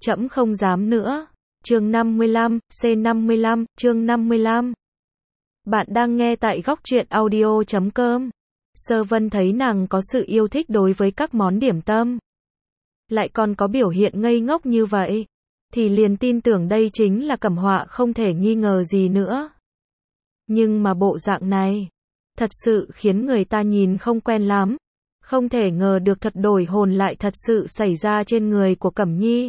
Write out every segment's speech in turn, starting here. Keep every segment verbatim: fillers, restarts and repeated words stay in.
Trẫm không dám nữa. Chương năm mươi lăm, C năm mươi lăm, chương năm mươi lăm. Bạn đang nghe tại góc truyện audio chấm com. Sơ Vân thấy nàng có sự yêu thích đối với các món điểm tâm, lại còn có biểu hiện ngây ngốc như vậy, thì liền tin tưởng đây chính là Cẩm Họa không thể nghi ngờ gì nữa. Nhưng mà bộ dạng này, thật sự khiến người ta nhìn không quen lắm. Không thể ngờ được thật đổi hồn lại thật sự xảy ra trên người của Cẩm Nhi.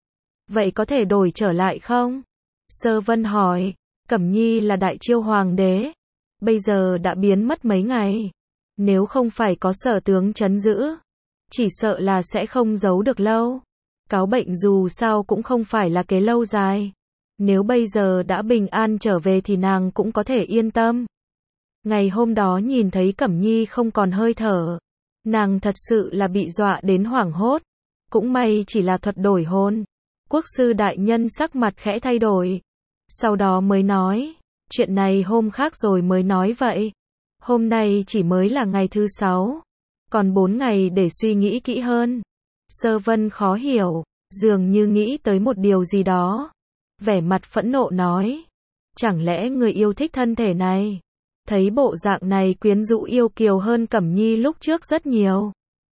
Vậy có thể đổi trở lại không? Sơ Vân hỏi. Cẩm Nhi là đại chiêu hoàng đế, bây giờ đã biến mất mấy ngày. Nếu không phải có Sở tướng trấn giữ, chỉ sợ là sẽ không giấu được lâu. Cáo bệnh dù sao cũng không phải là kế lâu dài. Nếu bây giờ đã bình an trở về thì nàng cũng có thể yên tâm. Ngày hôm đó nhìn thấy Cẩm Nhi không còn hơi thở, nàng thật sự là bị dọa đến hoảng hốt. Cũng may chỉ là thuật đổi hồn. Quốc sư đại nhân sắc mặt khẽ thay đổi, sau đó mới nói, chuyện này hôm khác rồi mới nói vậy. Hôm nay chỉ mới là ngày thứ sáu, còn bốn ngày để suy nghĩ kỹ hơn. Sơ Vân khó hiểu, dường như nghĩ tới một điều gì đó. Vẻ mặt phẫn nộ nói, chẳng lẽ người yêu thích thân thể này? Thấy bộ dạng này quyến rũ yêu kiều hơn Cẩm Nhi lúc trước rất nhiều,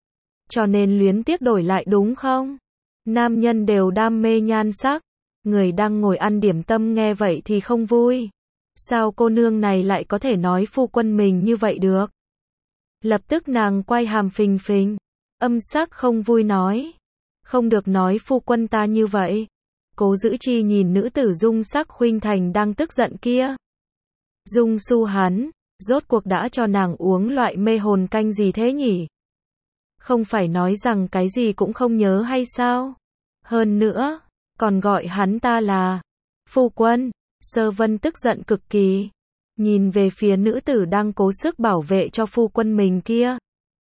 cho nên luyến tiếc đổi lại đúng không? Nam nhân đều đam mê nhan sắc. Người đang ngồi ăn điểm tâm nghe vậy thì không vui. Sao cô nương này lại có thể nói phu quân mình như vậy được? Lập tức nàng quay hàm phình phình, âm sắc không vui nói, không được nói phu quân ta như vậy. Cố Dữ Chi nhìn nữ tử dung sắc khuynh thành đang tức giận kia. Dung Su hắn, rốt cuộc đã cho nàng uống loại mê hồn canh gì thế nhỉ? Không phải nói rằng cái gì cũng không nhớ hay sao? Hơn nữa, còn gọi hắn ta là phu quân. Sơ Vân tức giận cực kỳ, nhìn về phía nữ tử đang cố sức bảo vệ cho phu quân mình kia.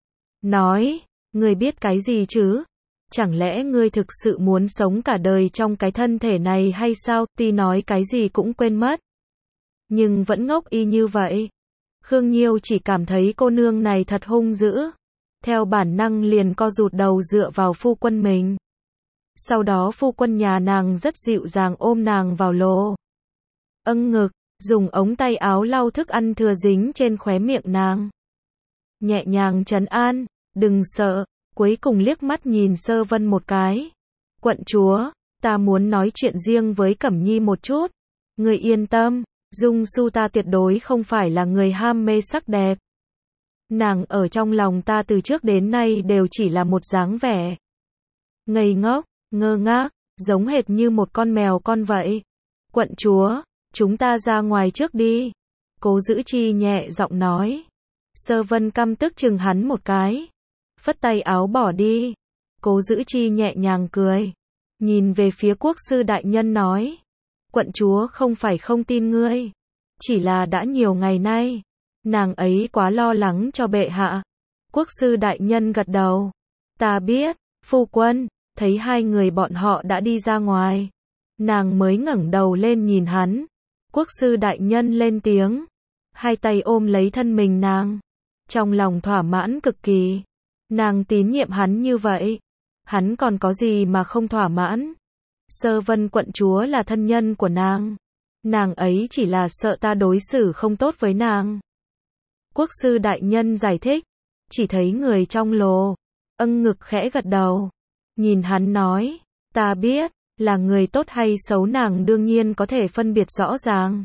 Nói, ngươi biết cái gì chứ? Chẳng lẽ ngươi thực sự muốn sống cả đời trong cái thân thể này hay sao? Tuy nói cái gì cũng quên mất, nhưng vẫn ngốc y như vậy. Khương Nhiêu chỉ cảm thấy cô nương này thật hung dữ, theo bản năng liền co rụt đầu dựa vào phu quân mình. Sau đó phu quân nhà nàng rất dịu dàng ôm nàng vào lồ, âng ngực, dùng ống tay áo lau thức ăn thừa dính trên khóe miệng nàng, nhẹ nhàng trấn an, đừng sợ. Cuối cùng liếc mắt nhìn Sơ Vân một cái. Quận chúa, ta muốn nói chuyện riêng với Cẩm Nhi một chút. Người yên tâm, Dung Su ta tuyệt đối không phải là người ham mê sắc đẹp. Nàng ở trong lòng ta từ trước đến nay đều chỉ là một dáng vẻ ngây ngốc, ngơ ngác, giống hệt như một con mèo con vậy. Quận chúa, chúng ta ra ngoài trước đi. Cố Dữ Chi nhẹ giọng nói. Sơ Vân căm tức chừng hắn một cái, phất tay áo bỏ đi. Cố Dữ Chi nhẹ nhàng cười, nhìn về phía quốc sư đại nhân nói, quận chúa không phải không tin ngươi, chỉ là đã nhiều ngày nay, nàng ấy quá lo lắng cho bệ hạ. Quốc sư đại nhân gật đầu, ta biết, phu quân. Thấy hai người bọn họ đã đi ra ngoài, nàng mới ngẩng đầu lên nhìn hắn. Quốc sư đại nhân lên tiếng, hai tay ôm lấy thân mình nàng, trong lòng thỏa mãn cực kỳ. Nàng tín nhiệm hắn như vậy, hắn còn có gì mà không thỏa mãn? Sơ Vân quận chúa là thân nhân của nàng, nàng ấy chỉ là sợ ta đối xử không tốt với nàng. Quốc sư đại nhân giải thích, chỉ thấy người trong lồ, âng ngực khẽ gật đầu, nhìn hắn nói, ta biết, là người tốt hay xấu nàng đương nhiên có thể phân biệt rõ ràng.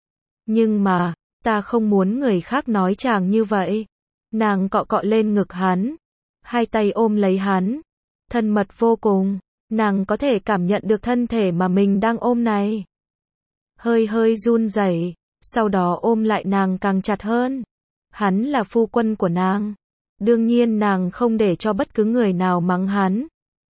Nhưng mà, ta không muốn người khác nói chàng như vậy. Nàng cọ cọ lên ngực hắn, hai tay ôm lấy hắn, thân mật vô cùng. Nàng có thể cảm nhận được thân thể mà mình đang ôm này hơi hơi run rẩy, sau đó ôm lại nàng càng chặt hơn. Hắn là phu quân của nàng, đương nhiên nàng không để cho bất cứ người nào mắng hắn.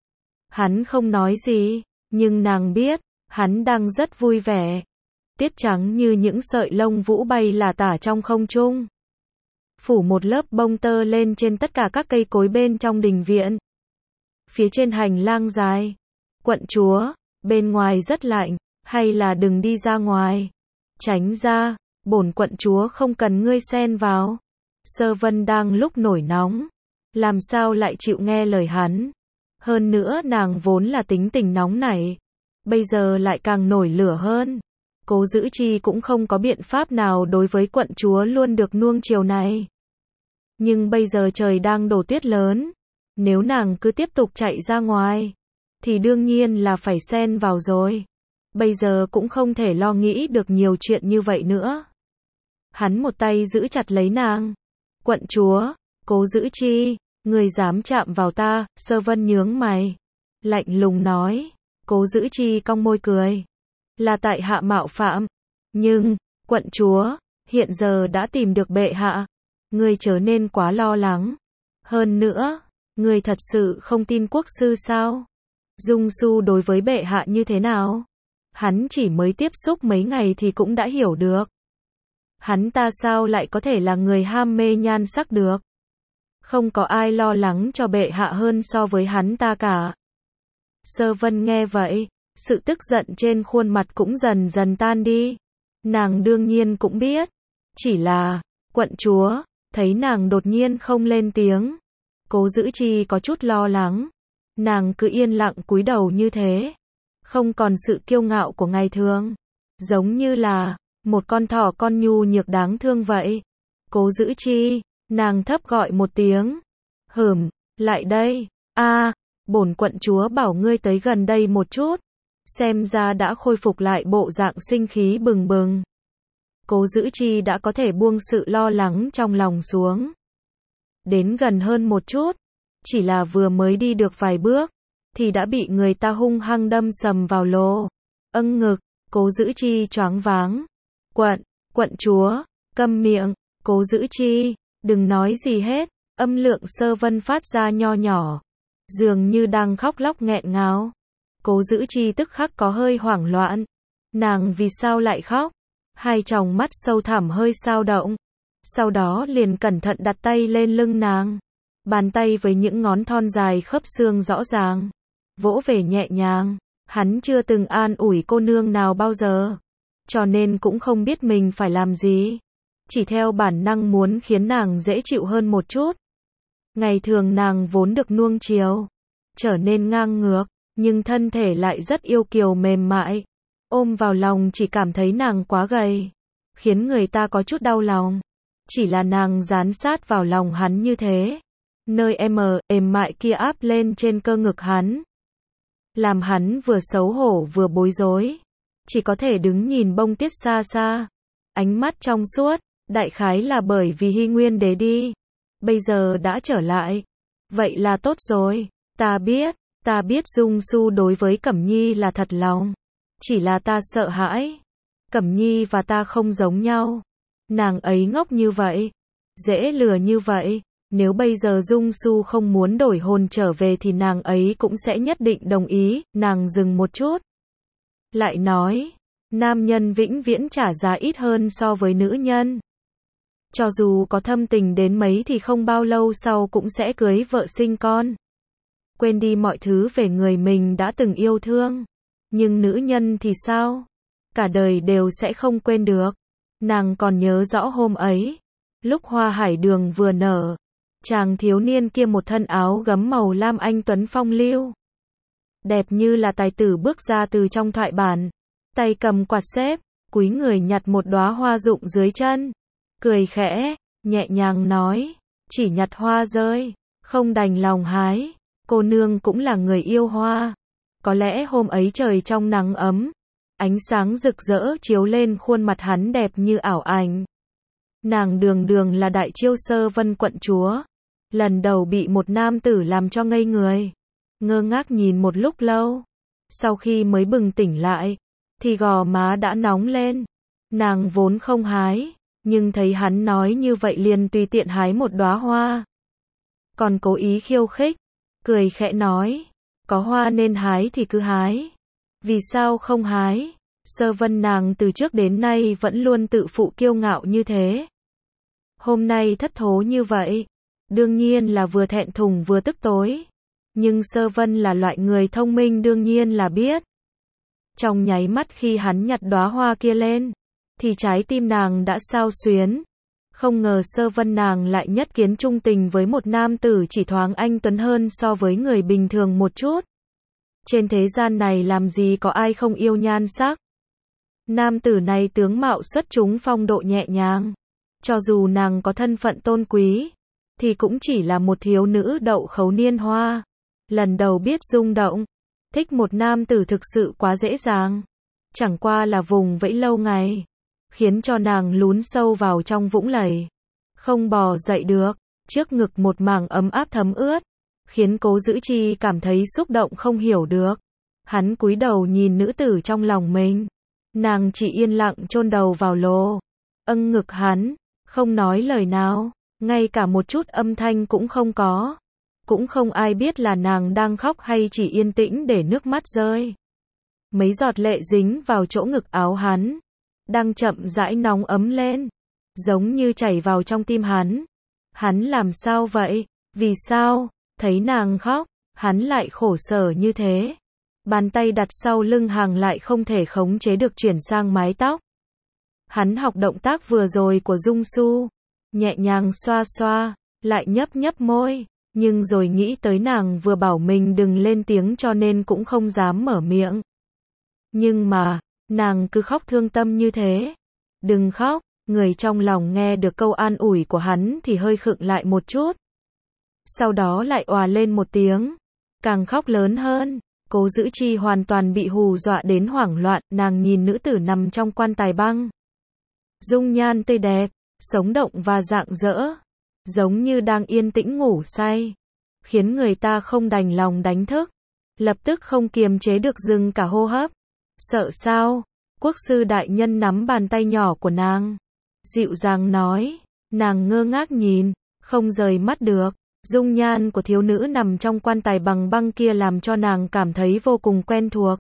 Hắn không nói gì, nhưng nàng biết, hắn đang rất vui vẻ. Tiết trắng như những sợi lông vũ bay lả tả trong không trung, phủ một lớp bông tơ lên trên tất cả các cây cối bên trong đình viện. Phía trên hành lang dài, quận chúa, bên ngoài rất lạnh, hay là đừng đi ra ngoài. Tránh ra, bổn quận chúa không cần ngươi xen vào. Sơ Vân đang lúc nổi nóng, làm sao lại chịu nghe lời hắn. Hơn nữa nàng vốn là tính tình nóng nảy, bây giờ lại càng nổi lửa hơn. Cố Dữ Chi cũng không có biện pháp nào đối với quận chúa luôn được nuông chiều này. Nhưng bây giờ trời đang đổ tuyết lớn, nếu nàng cứ tiếp tục chạy ra ngoài, thì đương nhiên là phải xen vào rồi. Bây giờ cũng không thể lo nghĩ được nhiều chuyện như vậy nữa. Hắn một tay giữ chặt lấy nàng. Quận chúa, Cố Dữ Chi, người dám chạm vào ta, Sơ Vân nhướng mày. Lạnh lùng nói. Cố Dữ Chi cong môi cười. Là tại hạ mạo phạm. Nhưng, quận chúa, hiện giờ đã tìm được bệ hạ. Ngươi chớ nên quá lo lắng. Hơn nữa, ngươi thật sự không tin quốc sư sao? Dung Su đối với bệ hạ như thế nào? Hắn chỉ mới tiếp xúc mấy ngày thì cũng đã hiểu được. Hắn ta sao lại có thể là người ham mê nhan sắc được? Không có ai lo lắng cho bệ hạ hơn so với hắn ta cả. Sơ Vân nghe vậy, sự tức giận trên khuôn mặt cũng dần dần tan đi. Nàng đương nhiên cũng biết. Chỉ là, quận chúa, thấy nàng đột nhiên không lên tiếng. Cố Dữ Chi có chút lo lắng. Nàng cứ yên lặng cúi đầu như thế. Không còn sự kiêu ngạo của ngày thường. Giống như là một con thỏ con nhu nhược đáng thương vậy. Cố Dữ Chi, nàng thấp gọi một tiếng. Hửm, lại đây. A, bổn quận chúa bảo ngươi tới gần đây một chút. Xem ra đã khôi phục lại bộ dạng sinh khí bừng bừng. Cố Dữ Chi đã có thể buông sự lo lắng trong lòng xuống. Đến gần hơn một chút. Chỉ là vừa mới đi được vài bước, thì đã bị người ta hung hăng đâm sầm vào lỗ. Âng ngực, Cố Dữ Chi choáng váng. Quận, quận chúa, câm miệng, Cố Dữ Chi, đừng nói gì hết. Âm lượng Sơ Vân phát ra nho nhỏ, dường như đang khóc lóc nghẹn ngào. Cố Dữ Chi tức khắc có hơi hoảng loạn. Nàng vì sao lại khóc? Hai tròng mắt sâu thẳm hơi dao động. Sau đó liền cẩn thận đặt tay lên lưng nàng. Bàn tay với những ngón thon dài khớp xương rõ ràng. Vỗ về nhẹ nhàng. Hắn chưa từng an ủi cô nương nào bao giờ. Cho nên cũng không biết mình phải làm gì. Chỉ theo bản năng muốn khiến nàng dễ chịu hơn một chút. Ngày thường nàng vốn được nuông chiều, trở nên ngang ngược, nhưng thân thể lại rất yêu kiều mềm mại. Ôm vào lòng chỉ cảm thấy nàng quá gầy, khiến người ta có chút đau lòng. Chỉ là nàng dán sát vào lòng hắn như thế. Nơi em êm mại kia áp lên trên cơ ngực hắn. Làm hắn vừa xấu hổ vừa bối rối. Chỉ có thể đứng nhìn bông tuyết xa xa. Ánh mắt trong suốt, đại khái là bởi vì Hy Nguyên Đế đi. Bây giờ đã trở lại. Vậy là tốt rồi. Ta biết, ta biết Dung Su đối với Cẩm Nhi là thật lòng. Chỉ là ta sợ hãi. Cẩm Nhi và ta không giống nhau. Nàng ấy ngốc như vậy. Dễ lừa như vậy. Nếu bây giờ Dung Su không muốn đổi hồn trở về thì nàng ấy cũng sẽ nhất định đồng ý. Nàng dừng một chút. Lại nói, nam nhân vĩnh viễn trả giá ít hơn so với nữ nhân. Cho dù có thâm tình đến mấy thì không bao lâu sau cũng sẽ cưới vợ sinh con. Quên đi mọi thứ về người mình đã từng yêu thương. Nhưng nữ nhân thì sao? Cả đời đều sẽ không quên được. Nàng còn nhớ rõ hôm ấy. Lúc hoa hải đường vừa nở. Chàng thiếu niên kia một thân áo gấm màu lam anh tuấn phong lưu. Đẹp như là tài tử bước ra từ trong thoại bản. Tay cầm quạt xếp, cúi người nhặt một đóa hoa rụng dưới chân. Cười khẽ, nhẹ nhàng nói. Chỉ nhặt hoa rơi, không đành lòng hái. Cô nương cũng là người yêu hoa. Có lẽ hôm ấy trời trong nắng ấm. Ánh sáng rực rỡ chiếu lên khuôn mặt hắn đẹp như ảo ảnh. Nàng đường đường là đại chiêu Sơ Vân quận chúa. Lần đầu bị một nam tử làm cho ngây người. Ngơ ngác nhìn một lúc lâu. Sau khi mới bừng tỉnh lại, thì gò má đã nóng lên. Nàng vốn không hái, nhưng thấy hắn nói như vậy liền tùy tiện hái một đóa hoa. Còn cố ý khiêu khích, cười khẽ nói, có hoa nên hái thì cứ hái. Vì sao không hái? Sơ Vân nàng từ trước đến nay vẫn luôn tự phụ kiêu ngạo như thế. Hôm nay thất thố như vậy, đương nhiên là vừa thẹn thùng vừa tức tối. Nhưng Sơ Vân là loại người thông minh đương nhiên là biết. Trong nháy mắt khi hắn nhặt đóa hoa kia lên, thì trái tim nàng đã xao xuyến. Không ngờ Sơ Vân nàng lại nhất kiến trung tình với một nam tử chỉ thoáng anh tuấn hơn so với người bình thường một chút. Trên thế gian này làm gì có ai không yêu nhan sắc. Nam tử này tướng mạo xuất chúng, phong độ nhẹ nhàng. Cho dù nàng có thân phận tôn quý, thì cũng chỉ là một thiếu nữ đậu khấu niên hoa. Lần đầu biết rung động, thích một nam tử thực sự quá dễ dàng. Chẳng qua là vùng vẫy lâu ngày, khiến cho nàng lún sâu vào trong vũng lầy. Không bò dậy được, trước ngực một mảng ấm áp thấm ướt, khiến Cố Dữ Chi cảm thấy xúc động không hiểu được. Hắn cúi đầu nhìn nữ tử trong lòng mình. Nàng chỉ yên lặng chôn đầu vào lồ, âng ngực hắn, không nói lời nào, ngay cả một chút âm thanh cũng không có. Cũng không ai biết là nàng đang khóc hay chỉ yên tĩnh để nước mắt rơi. Mấy giọt lệ dính vào chỗ ngực áo hắn, đang chậm rãi nóng ấm lên, giống như chảy vào trong tim hắn. Hắn làm sao vậy? Vì sao? Thấy nàng khóc, hắn lại khổ sở như thế. Bàn tay đặt sau lưng hàng lại không thể khống chế được chuyển sang mái tóc. Hắn học động tác vừa rồi của Dung Su, nhẹ nhàng xoa xoa, lại nhấp nhấp môi, nhưng rồi nghĩ tới nàng vừa bảo mình đừng lên tiếng cho nên cũng không dám mở miệng. Nhưng mà, nàng cứ khóc thương tâm như thế. Đừng khóc, người trong lòng nghe được câu an ủi của hắn thì hơi khựng lại một chút. Sau đó lại òa lên một tiếng, càng khóc lớn hơn. Cố Dữ Chi hoàn toàn bị hù dọa đến hoảng loạn, nàng nhìn nữ tử nằm trong quan tài băng. Dung nhan tươi đẹp, sống động và rạng rỡ, giống như đang yên tĩnh ngủ say, khiến người ta không đành lòng đánh thức. Lập tức không kiềm chế được dừng cả hô hấp. Sợ sao? Quốc sư đại nhân nắm bàn tay nhỏ của nàng, dịu dàng nói. Nàng ngơ ngác nhìn, không rời mắt được. Dung nhan của thiếu nữ nằm trong quan tài bằng băng kia làm cho nàng cảm thấy vô cùng quen thuộc.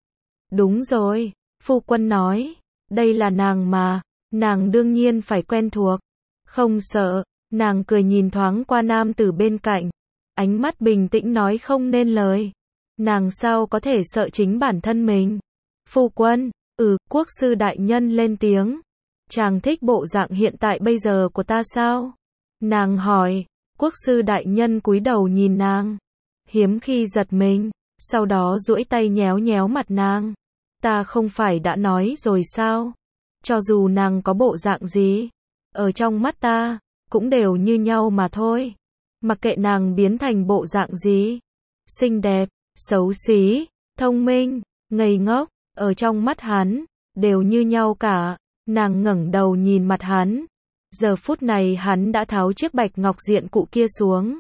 Đúng rồi, phu quân nói, đây là nàng mà, nàng đương nhiên phải quen thuộc. Không sợ, nàng cười nhìn thoáng qua nam tử bên cạnh, ánh mắt bình tĩnh nói không nên lời. Nàng sao có thể sợ chính bản thân mình? Phu quân, ừ, quốc sư đại nhân lên tiếng. Chàng thích bộ dạng hiện tại bây giờ của ta sao? Nàng hỏi. Quốc sư đại nhân cúi đầu nhìn nàng, hiếm khi giật mình, sau đó duỗi tay nhéo nhéo mặt nàng. Ta không phải đã nói rồi sao? Cho dù nàng có bộ dạng gì, ở trong mắt ta, cũng đều như nhau mà thôi. Mặc kệ nàng biến thành bộ dạng gì, xinh đẹp, xấu xí, thông minh, ngây ngốc, ở trong mắt hắn, đều như nhau cả. Nàng ngẩng đầu nhìn mặt hắn. Giờ phút này hắn đã tháo chiếc bạch ngọc diện cụ kia xuống,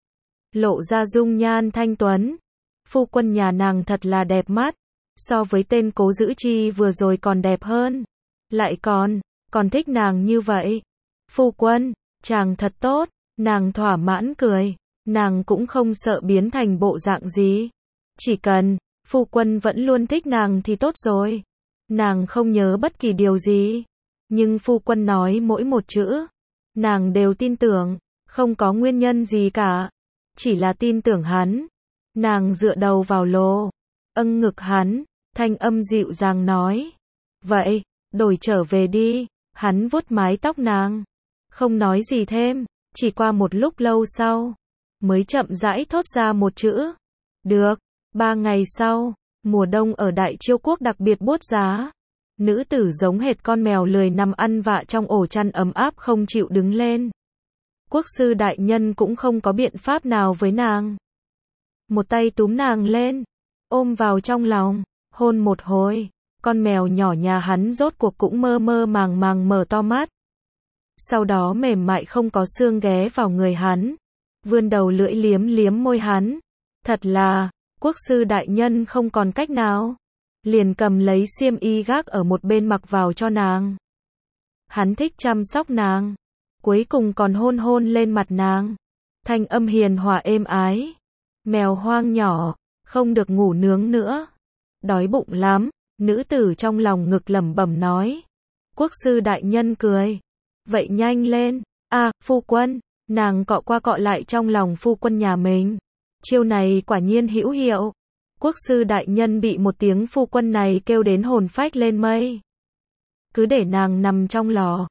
lộ ra dung nhan thanh tuấn. Phu quân nhà nàng thật là đẹp mắt, so với tên Cố Dữ Chi vừa rồi còn đẹp hơn. Lại còn, còn thích nàng như vậy. Phu quân, chàng thật tốt. Nàng thỏa mãn cười, nàng cũng không sợ biến thành bộ dạng gì. Chỉ cần, phu quân vẫn luôn thích nàng thì tốt rồi. Nàng không nhớ bất kỳ điều gì. Nhưng phu quân nói mỗi một chữ, nàng đều tin tưởng, không có nguyên nhân gì cả, chỉ là tin tưởng hắn. Nàng dựa đầu vào lồ, âng ngực hắn, thanh âm dịu dàng nói. Vậy, đổi trở về đi. Hắn vuốt mái tóc nàng, không nói gì thêm, chỉ qua một lúc lâu sau, mới chậm rãi thốt ra một chữ. Được. Ba ngày sau, mùa đông ở Đại Chiêu Quốc đặc biệt buốt giá. Nữ tử giống hệt con mèo lười nằm ăn vạ trong ổ chăn ấm áp không chịu đứng lên. Quốc sư đại nhân cũng không có biện pháp nào với nàng. Một tay túm nàng lên, ôm vào trong lòng, hôn một hồi. Con mèo nhỏ nhà hắn rốt cuộc cũng mơ mơ màng màng mở to mắt. Sau đó mềm mại không có xương ghé vào người hắn, vươn đầu lưỡi liếm liếm môi hắn. Thật là, quốc sư đại nhân không còn cách nào, liền cầm lấy xiêm y gác ở một bên mặc vào cho nàng. Hắn thích chăm sóc nàng, cuối cùng còn hôn hôn lên mặt nàng. Thanh âm hiền hòa êm ái. Mèo hoang nhỏ, không được ngủ nướng nữa. Đói bụng lắm, nữ tử trong lòng ngực lẩm bẩm nói. Quốc sư đại nhân cười. Vậy nhanh lên, à, phu quân. Nàng cọ qua cọ lại trong lòng phu quân nhà mình. Chiêu này quả nhiên hữu hiệu. Quốc sư đại nhân bị một tiếng phu quân này kêu đến hồn phách lên mây. Cứ để nàng nằm trong lò,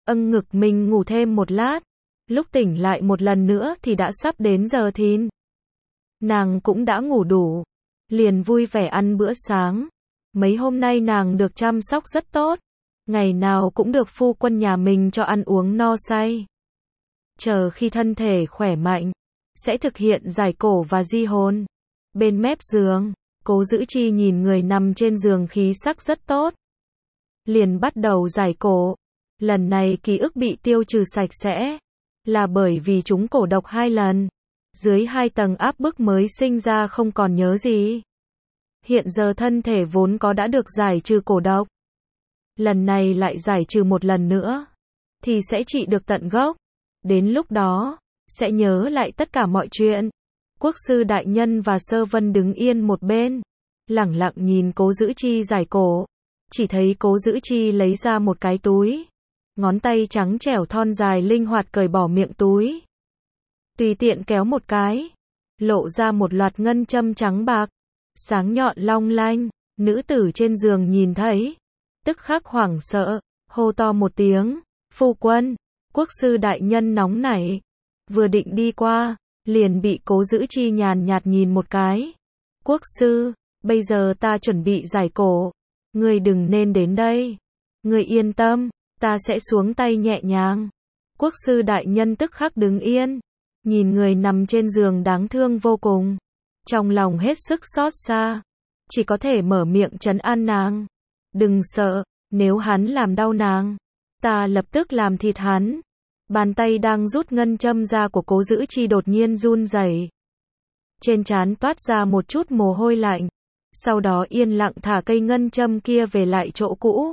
âng ngực mình ngủ thêm một lát. Lúc tỉnh lại một lần nữa thì đã sắp đến giờ thìn. Nàng cũng đã ngủ đủ, liền vui vẻ ăn bữa sáng. Mấy hôm nay nàng được chăm sóc rất tốt, ngày nào cũng được phu quân nhà mình cho ăn uống no say. Chờ khi thân thể khỏe mạnh, sẽ thực hiện giải cổ và di hồn. Bên mép giường, Cố Dữ Chi nhìn người nằm trên giường khí sắc rất tốt, liền bắt đầu giải cổ. Lần này ký ức bị tiêu trừ sạch sẽ, là bởi vì chúng cổ độc hai lần. Dưới hai tầng áp bức mới sinh ra không còn nhớ gì. Hiện giờ thân thể vốn có đã được giải trừ cổ độc. Lần này lại giải trừ một lần nữa, thì sẽ trị được tận gốc. Đến lúc đó, sẽ nhớ lại tất cả mọi chuyện. Quốc sư đại nhân và Sơ Vân đứng yên một bên, lẳng lặng nhìn Cố Dữ Chi giải cổ. Chỉ thấy Cố Dữ Chi lấy ra một cái túi. Ngón tay trắng trẻo thon dài linh hoạt cởi bỏ miệng túi. Tùy tiện kéo một cái, lộ ra một loạt ngân châm trắng bạc, sáng nhọn long lanh. Nữ tử trên giường nhìn thấy, tức khắc hoảng sợ, hô to một tiếng, phu quân. Quốc sư đại nhân nóng nảy, vừa định đi qua, liền bị Cố Dữ Chi nhàn nhạt nhìn một cái. Quốc sư, bây giờ ta chuẩn bị giải cổ, ngươi đừng nên đến đây. Ngươi yên tâm, ta sẽ xuống tay nhẹ nhàng. Quốc sư đại nhân tức khắc đứng yên, nhìn người nằm trên giường đáng thương vô cùng, trong lòng hết sức xót xa, chỉ có thể mở miệng trấn an nàng. Đừng sợ, nếu hắn làm đau nàng, ta lập tức làm thịt hắn. Bàn tay đang rút ngân châm ra của Cố Dữ Chi đột nhiên run rẩy. Trên trán toát ra một chút mồ hôi lạnh, sau đó yên lặng thả cây ngân châm kia về lại chỗ cũ.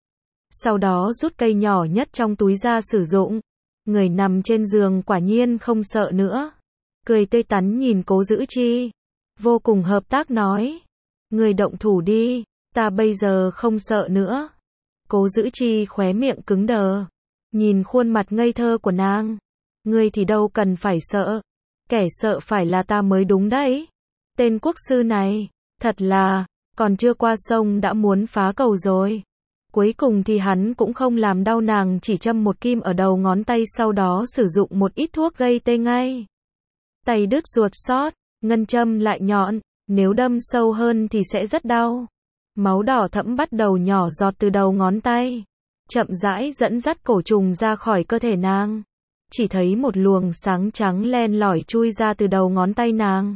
Sau đó rút cây nhỏ nhất trong túi ra sử dụng. Người nằm trên giường quả nhiên không sợ nữa, cười tươi tắn nhìn Cố Dữ Chi, vô cùng hợp tác nói, người động thủ đi, ta bây giờ không sợ nữa. Cố Dữ Chi khóe miệng cứng đờ, nhìn khuôn mặt ngây thơ của nàng. Ngươi thì đâu cần phải sợ, kẻ sợ phải là ta mới đúng đấy. Tên quốc sư này, thật là, còn chưa qua sông đã muốn phá cầu rồi. Cuối cùng thì hắn cũng không làm đau nàng, chỉ châm một kim ở đầu ngón tay, sau đó sử dụng một ít thuốc gây tê ngay. Tay đứt ruột xót, ngân châm lại nhọn, nếu đâm sâu hơn thì sẽ rất đau. Máu đỏ thẫm bắt đầu nhỏ giọt từ đầu ngón tay, chậm rãi dẫn dắt cổ trùng ra khỏi cơ thể nàng. Chỉ thấy một luồng sáng trắng len lỏi chui ra từ đầu ngón tay nàng.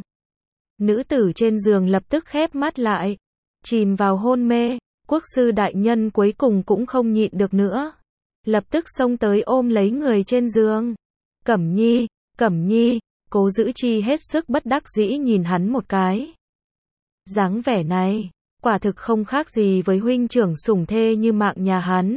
Nữ tử trên giường lập tức khép mắt lại, chìm vào hôn mê. Quốc sư đại nhân cuối cùng cũng không nhịn được nữa, lập tức xông tới ôm lấy người trên giường. Cẩm Nhi, Cẩm Nhi. Cố Dữ Chi hết sức bất đắc dĩ nhìn hắn một cái. Dáng vẻ này, quả thực không khác gì với huynh trưởng sủng thê như mạng nhà hắn.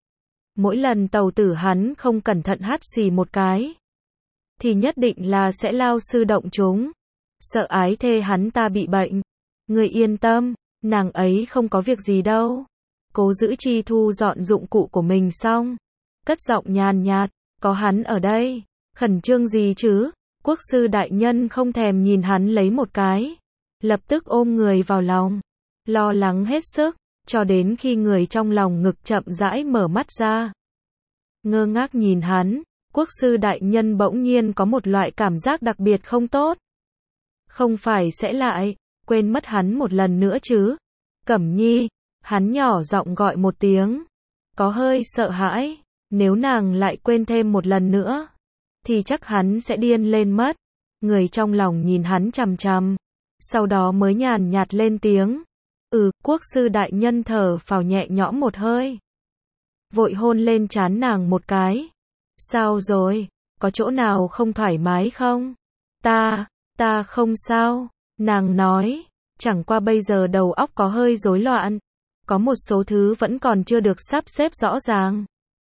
Mỗi lần tàu tử hắn không cẩn thận hắt xì một cái, thì nhất định là sẽ lao sư động chúng. Sợ ái thê hắn ta bị bệnh. Người yên tâm, nàng ấy không có việc gì đâu. Cố Dữ Chi thu dọn dụng cụ của mình xong, cất giọng nhàn nhạt, có hắn ở đây, khẩn trương gì chứ? Quốc sư đại nhân không thèm nhìn hắn lấy một cái, lập tức ôm người vào lòng, lo lắng hết sức, cho đến khi người trong lòng ngực chậm rãi mở mắt ra. Ngơ ngác nhìn hắn, quốc sư đại nhân bỗng nhiên có một loại cảm giác đặc biệt không tốt. Không phải sẽ lại quên mất hắn một lần nữa chứ? Cẩm Nhi, hắn nhỏ giọng gọi một tiếng, có hơi sợ hãi, nếu nàng lại quên thêm một lần nữa, thì chắc hắn sẽ điên lên mất. Người trong lòng nhìn hắn chằm chằm, sau đó mới nhàn nhạt lên tiếng, ừ. Quốc sư đại nhân thở phào nhẹ nhõm một hơi, vội hôn lên trán nàng một cái. Sao rồi, có chỗ nào không thoải mái không? Ta, ta không sao, nàng nói, chẳng qua bây giờ đầu óc có hơi rối loạn, có một số thứ vẫn còn chưa được sắp xếp rõ ràng.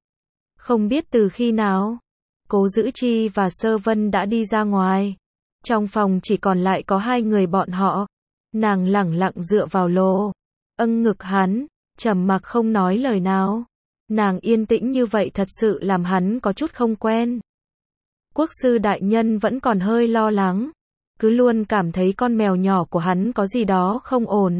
Không biết từ khi nào, Cố Dữ Chi và Sơ Vân đã đi ra ngoài. Trong phòng chỉ còn lại có hai người bọn họ. Nàng lẳng lặng dựa vào lô, âng ngực hắn, trầm mặc không nói lời nào. Nàng yên tĩnh như vậy thật sự làm hắn có chút không quen. Quốc sư đại nhân vẫn còn hơi lo lắng, cứ luôn cảm thấy con mèo nhỏ của hắn có gì đó không ổn.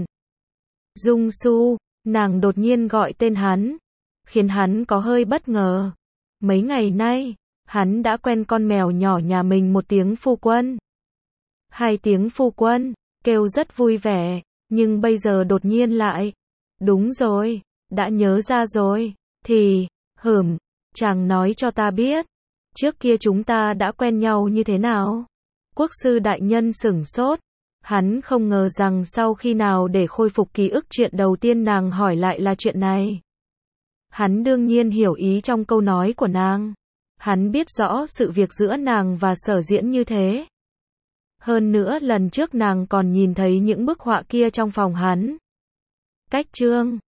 Dung Su, nàng đột nhiên gọi tên hắn, khiến hắn có hơi bất ngờ. Mấy ngày nay, hắn đã quen con mèo nhỏ nhà mình một tiếng phu quân. Hai tiếng phu quân, kêu rất vui vẻ, nhưng bây giờ đột nhiên lại. Đúng rồi, đã nhớ ra rồi, thì, hửm, chàng nói cho ta biết, trước kia chúng ta đã quen nhau như thế nào? Quốc sư đại nhân sửng sốt, hắn không ngờ rằng sau khi nào để khôi phục ký ức chuyện đầu tiên nàng hỏi lại là chuyện này. Hắn đương nhiên hiểu ý trong câu nói của nàng. Hắn biết rõ sự việc giữa nàng và Sở Diễn như thế. Hơn nữa lần trước nàng còn nhìn thấy những bức họa kia trong phòng hắn. Cách chương